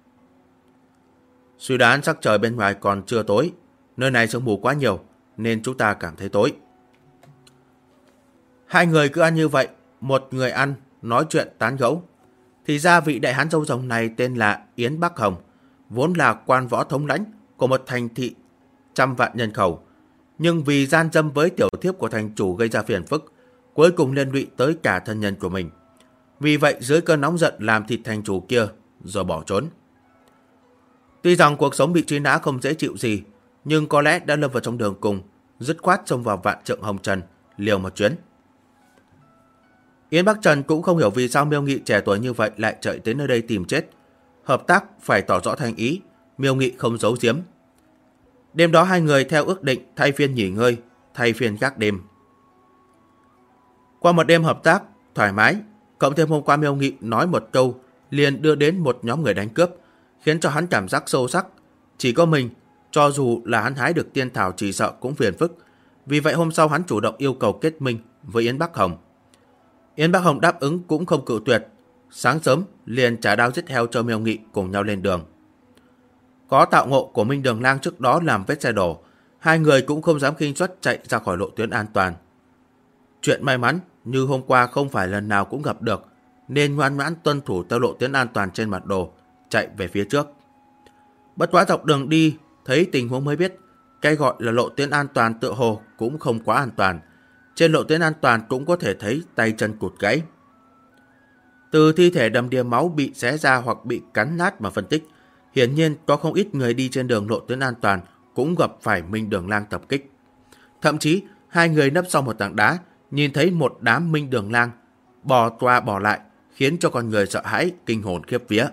Suy đoán sắc trời bên ngoài còn chưa tối, nơi này sương mù quá nhiều nên chúng ta cảm thấy tối. Hai người cứ ăn như vậy, một người ăn, nói chuyện tán gẫu. Thì ra vị đại hán râu rồng này tên là Yến Bắc Hồng, vốn là quan võ thống lãnh của một thành thị 100 vạn nhân khẩu, nhưng vì gian dâm với tiểu thiếp của thành chủ gây ra phiền phức, cuối cùng liên lụy tới cả thân nhân của mình. Vì vậy dưới cơn nóng giận làm thịt thành chủ kia rồi bỏ trốn. Tuy rằng cuộc sống bị truy nã không dễ chịu gì, nhưng có lẽ đã lâm vào trong đường cùng, dứt khoát xông vào Vạn Trượng Hồng Trần liều một chuyến. Yến Bắc Trần cũng không hiểu vì sao Miêu Nghị trẻ tuổi như vậy lại chạy tới nơi đây tìm chết. Hợp tác phải tỏ rõ thành ý, Miêu Nghị không giấu giếm. Đêm đó hai người theo ước định thay phiên nghỉ ngơi, thay phiên gác đêm. Qua một đêm hợp tác thoải mái, cộng thêm hôm qua Miêu Nghị nói một câu liền đưa đến một nhóm người đánh cướp, khiến cho hắn cảm giác sâu sắc. Chỉ có mình, cho dù là hắn hái được tiên thảo chỉ sợ cũng phiền phức. Vì vậy hôm sau hắn chủ động yêu cầu kết minh với Yến Bắc Hồng. Yến Bắc Hồng đáp ứng cũng không cự tuyệt. Sáng sớm liền trả đao giết heo cho Miêu Nghị cùng nhau lên đường. Có tạo ngộ của Minh Đường Lang trước đó làm vết xe đổ, hai người cũng không dám khinh suất chạy ra khỏi lộ tuyến an toàn. Chuyện may mắn như hôm qua không phải lần nào cũng gặp được, nên ngoan ngoãn tuân thủ theo lộ tuyến an toàn trên mặt đồ, chạy về phía trước. Bất quá dọc đường đi, thấy tình huống mới biết, cái gọi là lộ tuyến an toàn tựa hồ cũng không quá an toàn. Trên lộ tuyến an toàn cũng có thể thấy tay chân cụt gãy. Từ thi thể đầm đìa máu bị xé ra hoặc bị cắn nát mà phân tích, hiển nhiên có không ít người đi trên đường lộ tuyến an toàn cũng gặp phải Minh Đường Lang tập kích. Thậm chí, hai người nấp sau một tảng đá, nhìn thấy một đám Minh Đường Lang bò qua bò lại, khiến cho con người sợ hãi, kinh hồn khiếp vía.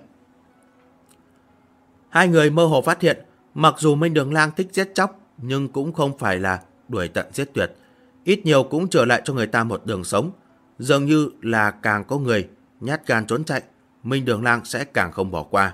Hai người mơ hồ phát hiện, mặc dù Minh Đường Lang thích giết chóc, nhưng cũng không phải là đuổi tận giết tuyệt. Ít nhiều cũng trở lại cho người ta một đường sống. Dường như là càng có người nhát gan trốn chạy, Minh Đường Lang sẽ càng không bỏ qua.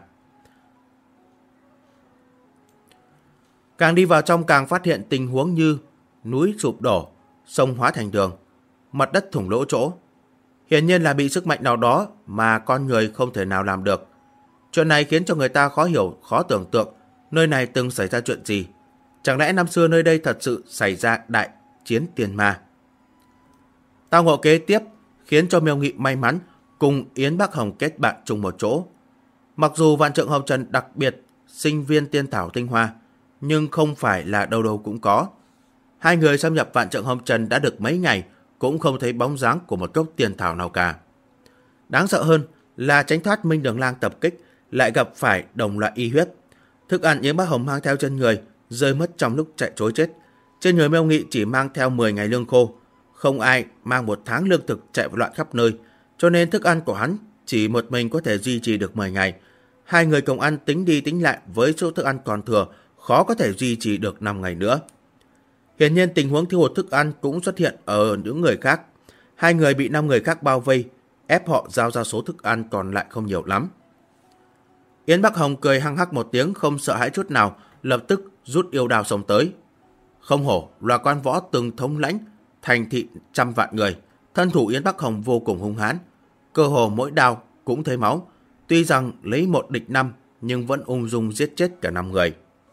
Càng đi vào trong càng phát hiện tình huống như núi sụp đổ, sông hóa thành đường, mặt đất thủng lỗ chỗ. Hiển nhiên là bị sức mạnh nào đó mà con người không thể nào làm được. Chuyện này khiến cho người ta khó hiểu, khó tưởng tượng nơi này từng xảy ra chuyện gì. Chẳng lẽ năm xưa nơi đây thật sự xảy ra đại chiến tiền ma? Tao ngộ kế tiếp khiến cho Miêu Nghị may mắn cùng Yến Bắc Hồng kết bạn chung một chỗ. Mặc dù Vạn Trượng Hồng Trần đặc biệt sinh viên tiên thảo tinh hoa, nhưng không phải là đâu đâu cũng có. Hai người xâm nhập Vạn Trượng Hồng Trần đã được mấy ngày cũng không thấy bóng dáng của một gốc tiên thảo nào cả. Đáng sợ hơn là tránh thoát Minh Đường Lang tập kích lại gặp phải đồng loại y huyết. Thức ăn Yến Bắc Hồng mang theo trên người rơi mất trong lúc chạy trối chết. Trên người Miêu Nghị chỉ mang theo 10 ngày lương khô, không ai mang 1 tháng lương thực chạy loạn khắp nơi, cho nên thức ăn của hắn chỉ một mình có thể duy trì được 10 ngày. Hai người cùng ăn tính đi tính lại với số thức ăn còn thừa, khó có thể duy trì được 5 ngày nữa. Hiển nhiên tình huống thiếu hụt thức ăn cũng xuất hiện ở những người khác. Hai người bị 5 người khác bao vây, ép họ giao ra số thức ăn còn lại không nhiều lắm. Yến Bắc Hồng cười hăng hắc một tiếng, không sợ hãi chút nào, lập tức rút yêu đao xông tới. Không hổ là quan võ từng thống lãnh thành thị trăm vạn người, thân thủ Yến Bắc Hồng vô cùng hung hãn, cơ hồ mỗi đao cũng thấy máu. Tuy rằng lấy 1 địch 5 nhưng vẫn ung dung giết chết cả 5 người.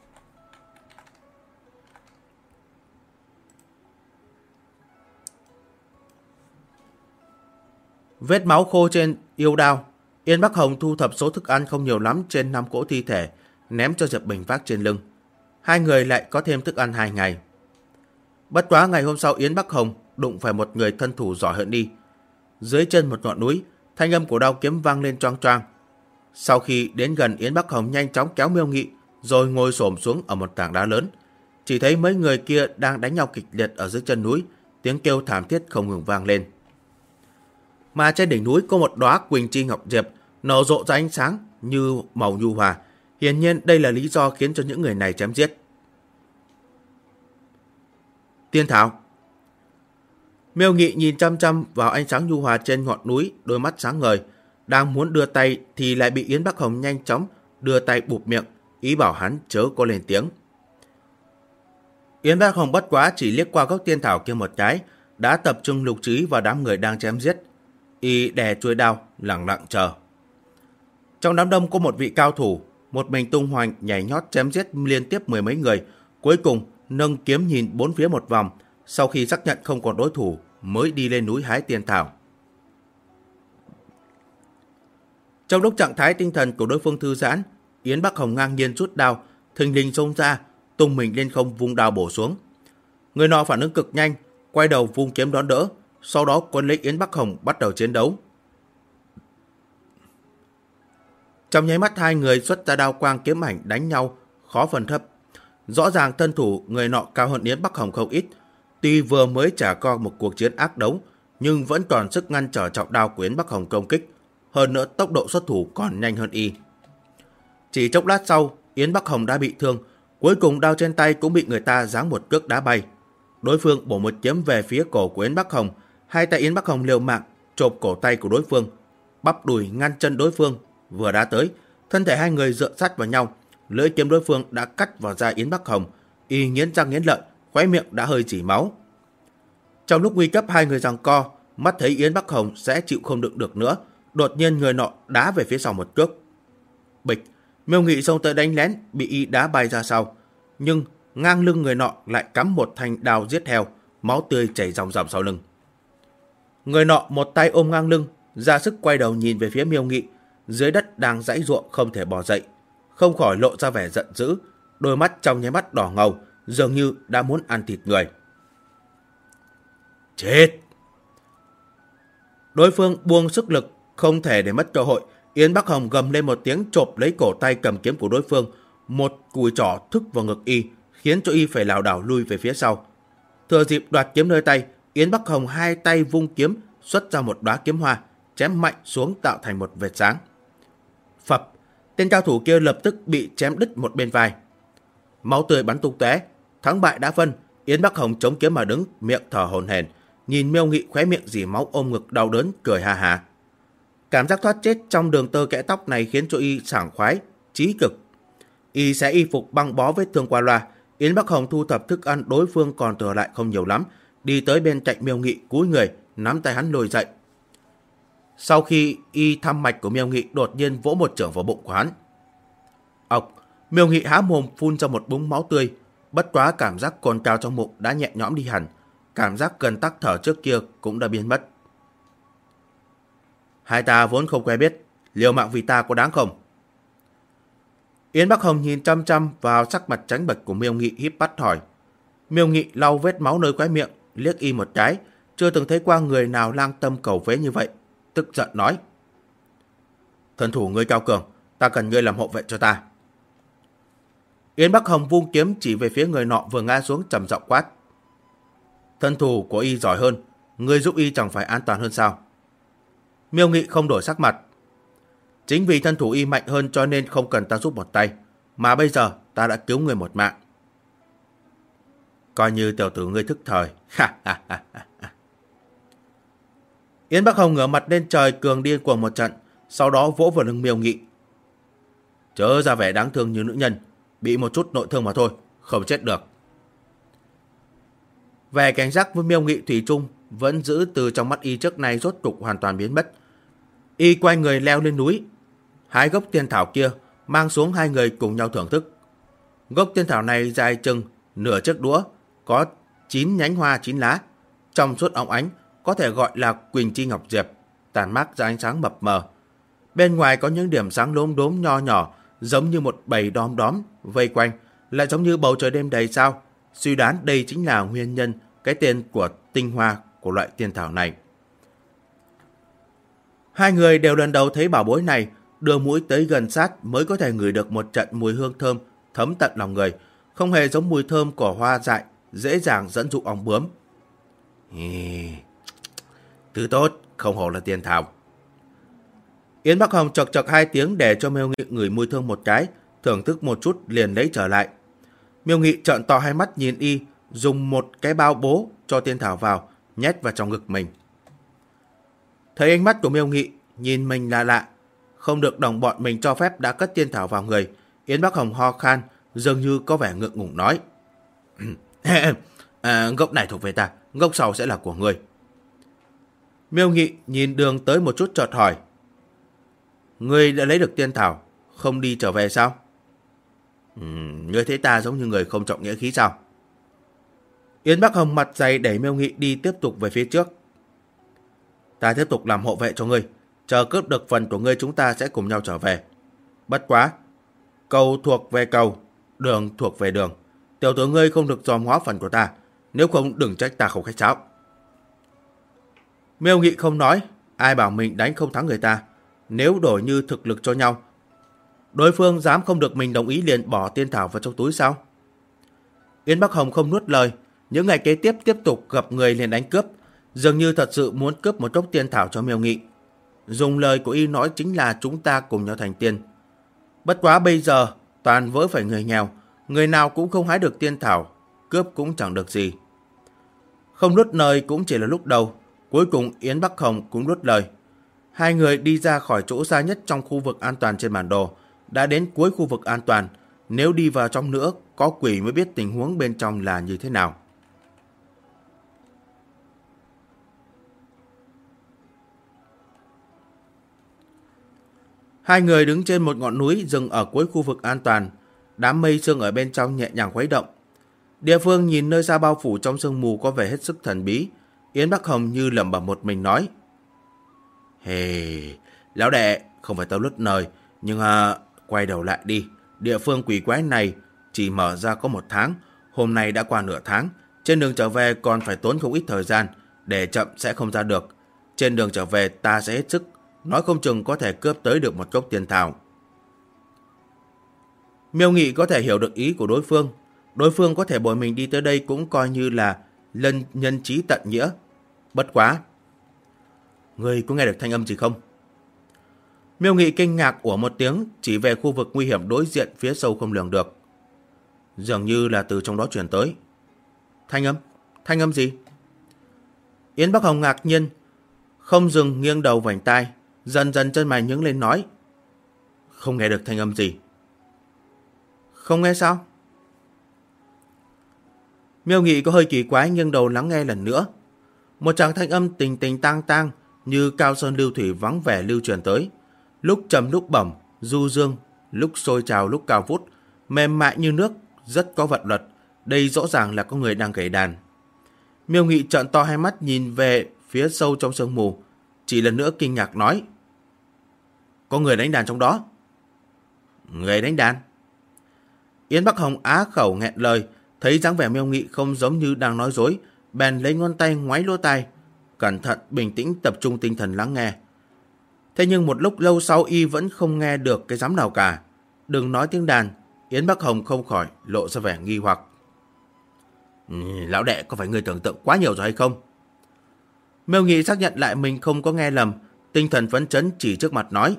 Vết máu khô trên yêu đao, Yến Bắc Hồng thu thập số thức ăn không nhiều lắm trên 5 cỗ thi thể, ném cho Diệp Bình vác trên lưng. Hai người lại có thêm thức ăn 2 ngày. Bất quá ngày hôm sau Yến Bắc Hồng đụng phải một người thân thủ giỏi hơn đi. Dưới chân một ngọn núi, thanh âm của đao kiếm vang lên choang choang. Sau khi đến gần, Yến Bắc Hồng nhanh chóng kéo Miêu Nghị rồi ngồi xổm xuống ở một tảng đá lớn. Chỉ thấy mấy người kia đang đánh nhau kịch liệt ở dưới chân núi, tiếng kêu thảm thiết không ngừng vang lên. Mà trên đỉnh núi có một đóa Quỳnh Chi Ngọc Diệp nở rộ ra ánh sáng như màu nhu hòa. Hiển nhiên đây là lý do khiến cho những người này chém giết. Tiên thảo. Miêu Nghị nhìn chăm chăm vào ánh sáng nhu hòa trên ngọn núi, đôi mắt sáng ngời, đang muốn đưa tay thì lại bị Yến Bắc Hồng nhanh chóng đưa tay bụp miệng, ý bảo hắn chớ có lên tiếng. Yến Bắc Hồng bất quá chỉ liếc qua gốc tiên thảo kia một cái, đã tập trung lục trí vào đám người đang chém giết. Y đè chuôi đao, lặng lặng chờ. Trong đám đông có một vị cao thủ, một mình tung hoành nhảy nhót chém giết liên tiếp 10 mấy người, cuối cùng nâng kiếm nhìn bốn phía một vòng, sau khi xác nhận không còn đối thủ mới đi lên núi hái tiên thảo. Trong lúc trạng thái tinh thần của đối phương thư giãn, Yến Bắc Hồng ngang nhiên rút đao, thình lình xông ra, tung mình lên không vung đao bổ xuống. Người nọ phản ứng cực nhanh, quay đầu vung kiếm đón đỡ, sau đó quân lính Yến Bắc Hồng bắt đầu chiến đấu. Trong nháy mắt hai người xuất ra đao quang kiếm ảnh đánh nhau, khó phân thấp. Rõ ràng thân thủ người nọ cao hơn Yến Bắc Hồng không ít, tuy vừa mới trải qua một cuộc chiến ác đấu, nhưng vẫn còn sức ngăn trở trọng đao của Yến Bắc Hồng công kích, hơn nữa tốc độ xuất thủ còn nhanh hơn y. Chỉ chốc lát sau, Yến Bắc Hồng đã bị thương, cuối cùng đao trên tay cũng bị người ta giáng một cước đá bay. Đối phương bổ một kiếm về phía cổ của Yến Bắc Hồng, hai tay Yến Bắc Hồng liều mạng chộp cổ tay của đối phương, bắp đùi ngăn chân đối phương, vừa đá tới, thân thể hai người dựa sát vào nhau, lưỡi kiếm đối phương đã cắt vào da Yến Bắc Hồng, y nghiến răng nghiến lợi, khóe miệng đã hơi rỉ máu. Trong lúc nguy cấp hai người giằng co, mắt thấy Yến Bắc Hồng sẽ chịu không đựng được nữa, đột nhiên người nọ đá về phía sau một cước. Bịch, Miêu Nghị xông tới đánh lén, bị y đá bay ra sau, nhưng ngang lưng người nọ lại cắm một thanh đao giết heo, máu tươi chảy ròng ròng sau lưng. Người nọ một tay ôm ngang lưng, ra sức quay đầu nhìn về phía Miêu Nghị, dưới đất đang giãy giụa không thể bò dậy, không khỏi lộ ra vẻ giận dữ, đôi mắt trong nháy mắt đỏ ngầu, dường như đã muốn ăn thịt người. Chết! Đối phương buông sức lực, không thể để mất cơ hội. Yến Bắc Hồng gầm lên một tiếng, chộp lấy cổ tay cầm kiếm của đối phương, một cùi trỏ thúc vào ngực y, khiến cho y phải lảo đảo lui về phía sau. Thừa dịp đoạt kiếm nơi tay, Yến Bắc Hồng hai tay vung kiếm, xuất ra một đóa kiếm hoa, chém mạnh xuống tạo thành một vệt sáng. Phập, tên cao thủ kia lập tức bị chém đứt một bên vai. Máu tươi bắn tung tóe, thắng bại đã phân. Yến Bắc Hồng chống kiếm mà đứng, miệng thở hổn hển, nhìn Miêu Nghị khóe miệng rỉ máu ôm ngực đau đớn, cười ha hả. Cảm giác thoát chết trong đường tơ kẽ tóc này khiến cho y sảng khoái, chí cực. Y sẽ y phục băng bó vết thương qua loa. Yến Bắc Hồng thu thập thức ăn đối phương còn thừa lại không nhiều lắm, đi tới bên cạnh Miêu Nghị cúi người, nắm tay hắn lôi dậy. Sau khi y thăm mạch của Miêu Nghị, đột nhiên vỗ một chưởng vào bụng của hắn. Ộc, Miêu Nghị há mồm phun ra một búng máu tươi, bất quá cảm giác cồn cào trong bụng đã nhẹ nhõm đi hẳn, cảm giác cần tắc thở trước kia cũng đã biến mất. Hai ta vốn không quen biết, liều mạng vì ta có đáng không? Yến Bắc Hồng nhìn chăm chăm vào sắc mặt trắng bệch của Miêu Nghị, híp mắt hỏi. Miêu Nghị lau vết máu nơi khóe miệng, liếc y một cái, chưa từng thấy qua người nào lang tâm cầu phế như vậy, tức giận nói: Thần thủ ngươi cao cường, ta cần ngươi làm hộ vệ cho ta. Yến Bắc Hồng vung kiếm chỉ về phía người nọ vừa ngã xuống, trầm giọng quát. Thân thủ của y giỏi hơn, ngươi giúp y chẳng phải an toàn hơn sao? Miêu Nghị không đổi sắc mặt. Chính vì thân thủ y mạnh hơn cho nên không cần ta giúp một tay, mà bây giờ ta đã cứu người một mạng. Coi như tiểu tử ngươi thức thời. Yến Bắc Hồng ngửa mặt lên trời cường điên cuồng một trận, sau đó vỗ vào lưng Miêu Nghị. Chớ ra vẻ đáng thương như nữ nhân, bị một chút nội thương mà thôi, không chết được. Vẻ cảnh giác với Miêu Nghị thủy chung vẫn giữ từ trong mắt y trước nay rốt cục hoàn toàn biến mất. Y quay người leo lên núi, hái gốc tiên thảo kia, mang xuống hai người cùng nhau thưởng thức. Gốc tiên thảo này dài chừng nửa chiếc đũa, có 9 nhánh hoa 9 lá, trong suốt óng ánh, có thể gọi là Quỳnh Chi Ngọc Diệp, tản mát ra ánh sáng mập mờ. Bên ngoài có những điểm sáng lốm đốm nho nhỏ, giống như một bầy đom đóm vây quanh, lại giống như bầu trời đêm đầy sao. Suy đoán đây chính là nguyên nhân cái tên của tinh hoa của loại tiên thảo này. Hai người đều lần đầu thấy bảo bối này, đưa mũi tới gần sát mới có thể ngửi được một trận mùi hương thơm thấm tận lòng người, không hề giống mùi thơm của hoa dại dễ dàng dẫn dụ ong bướm. Thứ tốt, không hổ là tiên thảo. Yến Bắc Hồng chật chật hai tiếng để cho Miêu Nghị ngửi mùi thơm một cái, thưởng thức một chút liền lấy trở lại. Miêu Nghị trợn to hai mắt nhìn y, dùng một cái bao bố cho tiên thảo vào, nhét vào trong ngực mình. Thấy ánh mắt của Miêu Nghị nhìn mình lạ lạ, không được đồng bọn mình cho phép đã cất tiên thảo vào người, Yến Bắc Hồng ho khan, dường như có vẻ ngượng ngùng nói. Gốc này thuộc về ta, gốc sau sẽ là của ngươi. Miêu Nghị nhìn đường tới một chút chợt hỏi. Ngươi đã lấy được tiên thảo, không đi trở về sao? Ngươi thấy ta giống như người không trọng nghĩa khí sao? Yến Bắc Hồng mặt dày đẩy Miêu Nghị đi tiếp tục về phía trước. Ta tiếp tục làm hộ vệ cho ngươi, chờ cướp được phần của ngươi chúng ta sẽ cùng nhau trở về. Bất quá, cầu thuộc về cầu, đường thuộc về đường. Tiểu tử ngươi không được dòm ngó phần của ta, nếu không đừng trách ta không khách sáo. Miêu Nghị không nói, ai bảo mình đánh không thắng người ta. Nếu đổi như thực lực cho nhau, đối phương dám không được mình đồng ý liền bỏ tiên thảo vào trong túi sao? Yến Bắc Hồng không nuốt lời, những ngày kế tiếp tục gặp người liền đánh cướp, dường như thật sự muốn cướp một cốc tiên thảo cho Miêu Nghị. Dùng lời của y nói chính là chúng ta cùng nhau thành tiên. Bất quá bây giờ toàn vỡ phải người nghèo, người nào cũng không hái được tiên thảo, cướp cũng chẳng được gì. Không nuốt lời cũng chỉ là lúc đầu, cuối cùng Yến Bắc Hồng cũng nuốt lời. Hai người đi ra khỏi chỗ xa nhất trong khu vực an toàn trên bản đồ, đã đến cuối khu vực an toàn. Nếu đi vào trong nữa, có quỷ mới biết tình huống bên trong là như thế nào. Hai người đứng trên một ngọn núi dừng ở cuối khu vực an toàn, đám mây sương ở bên trong nhẹ nhàng khuấy động. Địa phương nhìn nơi xa bao phủ trong sương mù có vẻ hết sức thần bí. Yến Bắc Hồng như lẩm bẩm một mình nói. Lão đệ, không phải tao lướt lời, nhưng quay đầu lại đi. Địa phương quỷ quái này chỉ mở ra có 1 tháng, hôm nay đã qua nửa tháng. Trên đường trở về còn phải tốn không ít thời gian, để chậm sẽ không ra được. Trên đường trở về ta sẽ hết sức, nói không chừng có thể cướp tới được một cốc tiên thảo. Miêu Nghị có thể hiểu được ý của đối phương. Đối phương có thể bồi mình đi tới đây cũng coi như là nhân trí tận nghĩa. Bất quá, ngươi có nghe được thanh âm gì không? Miêu Nghị kinh ngạc ủa một tiếng, chỉ về khu vực nguy hiểm đối diện phía sâu không lường được. Dường như là từ trong đó truyền tới. Thanh âm gì? Yến Bắc Hồng ngạc nhiên, không dừng nghiêng đầu vành tai, dần dần chân mày nhướng lên nói. Không nghe được thanh âm gì? Không nghe sao? Miêu Nghị có hơi kỳ quái nghiêng đầu lắng nghe lần nữa. Một tràng thanh âm tình tình tang tang như cao sơn lưu thủy vắng vẻ lưu truyền tới. Lúc trầm lúc bẩm, du dương, lúc sôi trào lúc cao vút, mềm mại như nước, rất có vận luật. Đây rõ ràng là có người đang gảy đàn. Miêu Nghị trợn to hai mắt nhìn về phía sâu trong sương mù, chỉ lần nữa kinh ngạc nói. Có người đánh đàn trong đó. Người đánh đàn? Yến Bắc Hồng á khẩu nghẹn lời, thấy dáng vẻ Miêu Nghị không giống như đang nói dối, bèn lấy ngón tay ngoáy lỗ tai, cẩn thận bình tĩnh tập trung tinh thần lắng nghe. Thế nhưng một lúc lâu sau y vẫn không nghe được cái giám nào cả. Đừng nói tiếng đàn, Yến Bắc Hồng không khỏi lộ ra vẻ nghi hoặc. Lão đệ, có phải người tưởng tượng quá nhiều rồi hay không? Miêu Nghị xác nhận lại mình không có nghe lầm, tinh thần phấn chấn chỉ trước mặt nói.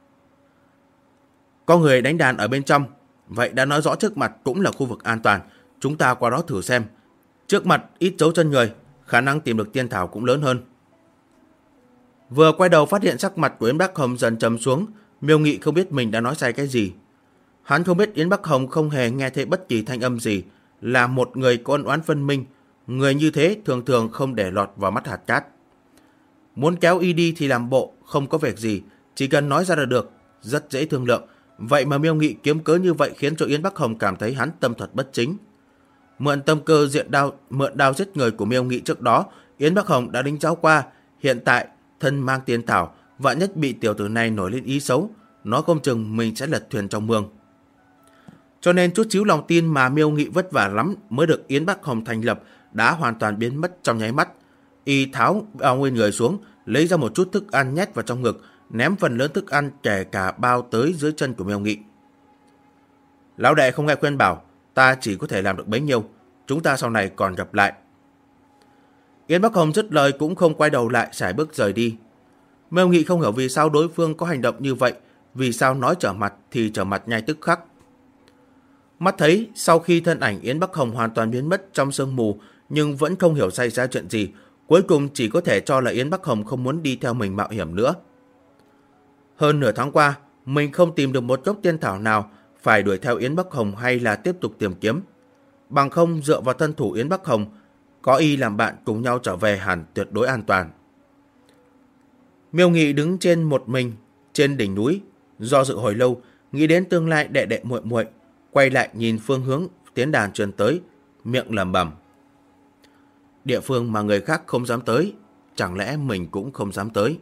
Có người đánh đàn ở bên trong, vậy đã nói rõ trước mặt cũng là khu vực an toàn, chúng ta qua đó thử xem. Trước mặt ít dấu chân người, khả năng tìm được tiên thảo cũng lớn hơn. Vừa quay đầu phát hiện sắc mặt của Yến Bắc Hồng dần trầm xuống, Miêu Nghị không biết mình đã nói sai cái gì. Hắn không biết Yến Bắc Hồng không hề nghe thấy bất kỳ thanh âm gì, là một người có ân oán phân minh, người như thế thường thường không để lọt vào mắt hạt cát. Muốn kéo y đi thì làm bộ, không có việc gì, chỉ cần nói ra là được, rất dễ thương lượng. Vậy mà Miêu Nghị kiếm cớ như vậy khiến cho Yến Bắc Hồng cảm thấy hắn tâm thuật bất chính. Mượn tâm cơ mượn đao giết người của Miêu Nghị trước đó, Yến Bắc Hồng đã đính giáo qua, hiện tại thân mang tiên thảo, vạn nhất bị tiểu tử này nổi lên ý xấu, nó không chừng mình sẽ lật thuyền trong mương. Cho nên chút xíu lòng tin mà Miêu Nghị vất vả lắm mới được Yến Bắc Hồng thành lập đã hoàn toàn biến mất trong nháy mắt. Y tháo bao nguyên người xuống, lấy ra một chút thức ăn nhét vào trong ngực, ném phần lớn thức ăn kể cả bao tới dưới chân của Miêu Nghị. Lão đệ không nghe khuyên bảo, ta chỉ có thể làm được bấy nhiêu, chúng ta sau này còn gặp lại. Yến Bắc Hồng dứt lời cũng không quay đầu lại, sải bước rời đi. Miêu Nghị không hiểu vì sao đối phương có hành động như vậy, vì sao nói trở mặt thì trở mặt ngay tức khắc. Mắt thấy sau khi thân ảnh Yến Bắc Hồng hoàn toàn biến mất trong sương mù, nhưng vẫn không hiểu xảy ra chuyện gì, cuối cùng chỉ có thể cho là Yến Bắc Hồng không muốn đi theo mình mạo hiểm nữa. Hơn nửa tháng qua, mình không tìm được một gốc tiên thảo nào, phải đuổi theo Yến Bắc Hồng hay là tiếp tục tìm kiếm. Bằng không dựa vào thân thủ Yến Bắc Hồng, có y làm bạn cùng nhau trở về hẳn tuyệt đối an toàn. Miêu Nghị đứng trên một mình trên đỉnh núi, do dự hồi lâu, nghĩ đến tương lai đệ đệ muội muội, quay lại nhìn phương hướng tiếng đàn truyền tới, miệng lẩm bẩm. Địa phương mà người khác không dám tới, chẳng lẽ mình cũng không dám tới?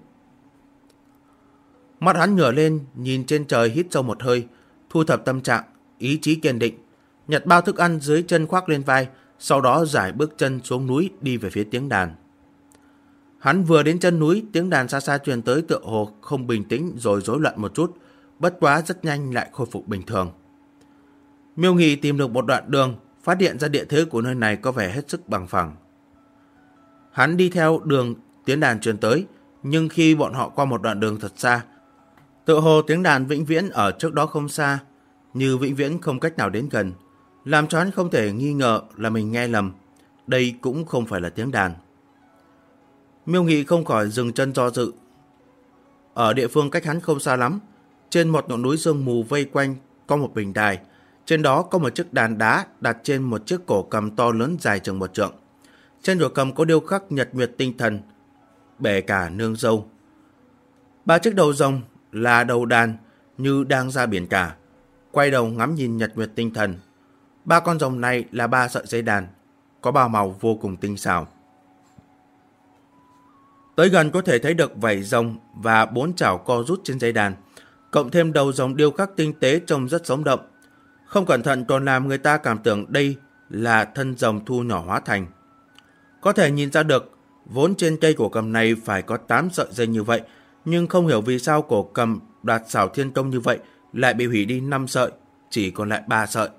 Mắt hắn ngửa lên, nhìn trên trời hít sâu một hơi, thu thập tâm trạng, ý chí kiên định, nhặt bao thức ăn dưới chân khoác lên vai, sau đó giải bước chân xuống núi đi về phía tiếng đàn. Hắn vừa đến chân núi, tiếng đàn xa xa truyền tới tựa hồ không bình tĩnh rồi rối loạn một chút, bất quá rất nhanh lại khôi phục bình thường. Miêu Nghị tìm được một đoạn đường, phát hiện ra địa thế của nơi này có vẻ hết sức bằng phẳng. Hắn đi theo đường tiếng đàn truyền tới, nhưng khi bọn họ qua một đoạn đường thật xa, tựa hồ tiếng đàn vĩnh viễn ở trước đó không xa, như vĩnh viễn không cách nào đến gần, làm cho hắn không thể nghi ngờ là mình nghe lầm. Đây cũng không phải là tiếng đàn. Miêu Nghị không khỏi dừng chân do dự. Ở địa phương cách hắn không xa lắm, trên một ngọn núi sương mù vây quanh có một bình đài, trên đó có một chiếc đàn đá đặt trên một chiếc cổ cầm to lớn dài chừng 1 trượng. Trên cổ cầm có điêu khắc nhật nguyệt tinh thần, bể cả nương dâu. 3 chiếc đầu rồng là đầu đàn như đang ra biển cả, quay đầu ngắm nhìn nhật nguyệt tinh thần. 3 con rồng này là 3 sợi dây đàn, có 3 màu vô cùng tinh xảo. Tới gần có thể thấy được vảy rồng và 4 chảo co rút trên dây đàn, cộng thêm đầu rồng điêu khắc tinh tế trông rất sống động. Không cẩn thận còn làm người ta cảm tưởng đây là thân rồng thu nhỏ hóa thành. Có thể nhìn ra được, vốn trên cây cổ cầm này phải có 8 sợi dây như vậy, nhưng không hiểu vì sao cổ cầm đoạt xảo thiên công như vậy lại bị hủy đi 5 sợi, chỉ còn lại 3 sợi.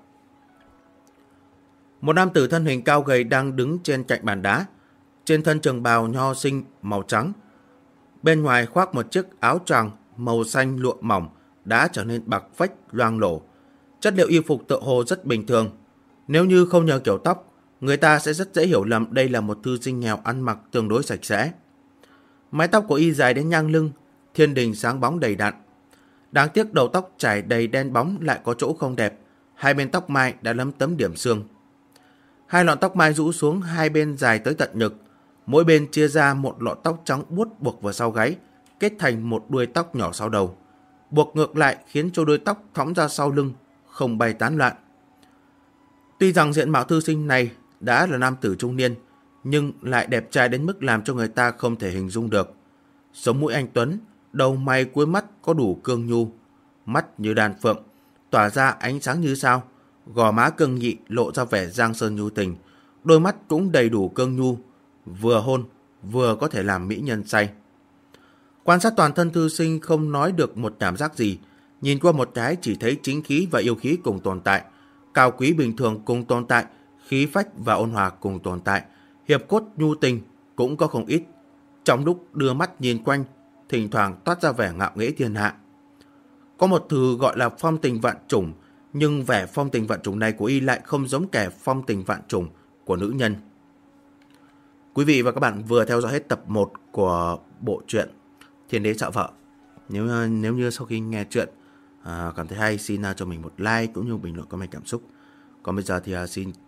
Một nam tử thân hình cao gầy đang đứng trên cạnh bàn đá, trên thân trường bào nho sinh màu trắng. Bên ngoài khoác một chiếc áo choàng màu xanh lụa mỏng đã trở nên bạc phách loang lổ. Chất liệu y phục tựa hồ rất bình thường. Nếu như không nhờ kiểu tóc, người ta sẽ rất dễ hiểu lầm đây là một thư sinh nghèo ăn mặc tương đối sạch sẽ. Mái tóc của y dài đến ngang lưng, thiên đình sáng bóng đầy đặn. Đáng tiếc đầu tóc trải đầy đen bóng lại có chỗ không đẹp, hai bên tóc mai đã lấm tấm điểm xương. 2 lọn tóc mai rũ xuống hai bên dài tới tận ngực, mỗi bên chia ra một lọn tóc trắng buốt buộc vào sau gáy, kết thành một đuôi tóc nhỏ sau đầu. Buộc ngược lại khiến cho đuôi tóc thõng ra sau lưng, không bay tán loạn. Tuy rằng diện mạo thư sinh này đã là nam tử trung niên, nhưng lại đẹp trai đến mức làm cho người ta không thể hình dung được. Sống mũi anh tuấn, đầu mày cuối mắt có đủ cương nhu, mắt như đàn phượng, tỏa ra ánh sáng như sao, gò má cương nghị lộ ra vẻ giang sơn nhu tình, đôi mắt cũng đầy đủ cương nhu, vừa hôn vừa có thể làm mỹ nhân say. Quan sát toàn thân thư sinh không nói được một cảm giác gì. Nhìn qua một cái chỉ thấy chính khí và yêu khí cùng tồn tại. Cao quý bình thường cùng tồn tại. Khí phách và ôn hòa cùng tồn tại. Hiệp cốt nhu tình cũng có không ít. Trong lúc đưa mắt nhìn quanh, thỉnh thoảng toát ra vẻ ngạo nghễ thiên hạ. Có một từ gọi là phong tình vạn trùng, nhưng vẻ phong tình vạn trùng này của y lại không giống kẻ phong tình vạn trùng của nữ nhân. Quý vị và các bạn vừa theo dõi hết tập 1 của bộ truyện Thiên Đế Sợ Vợ. Nếu như sau khi nghe chuyện cảm thấy hay, xin cho mình một like cũng như bình luận comment cảm xúc. Còn bây giờ thì xin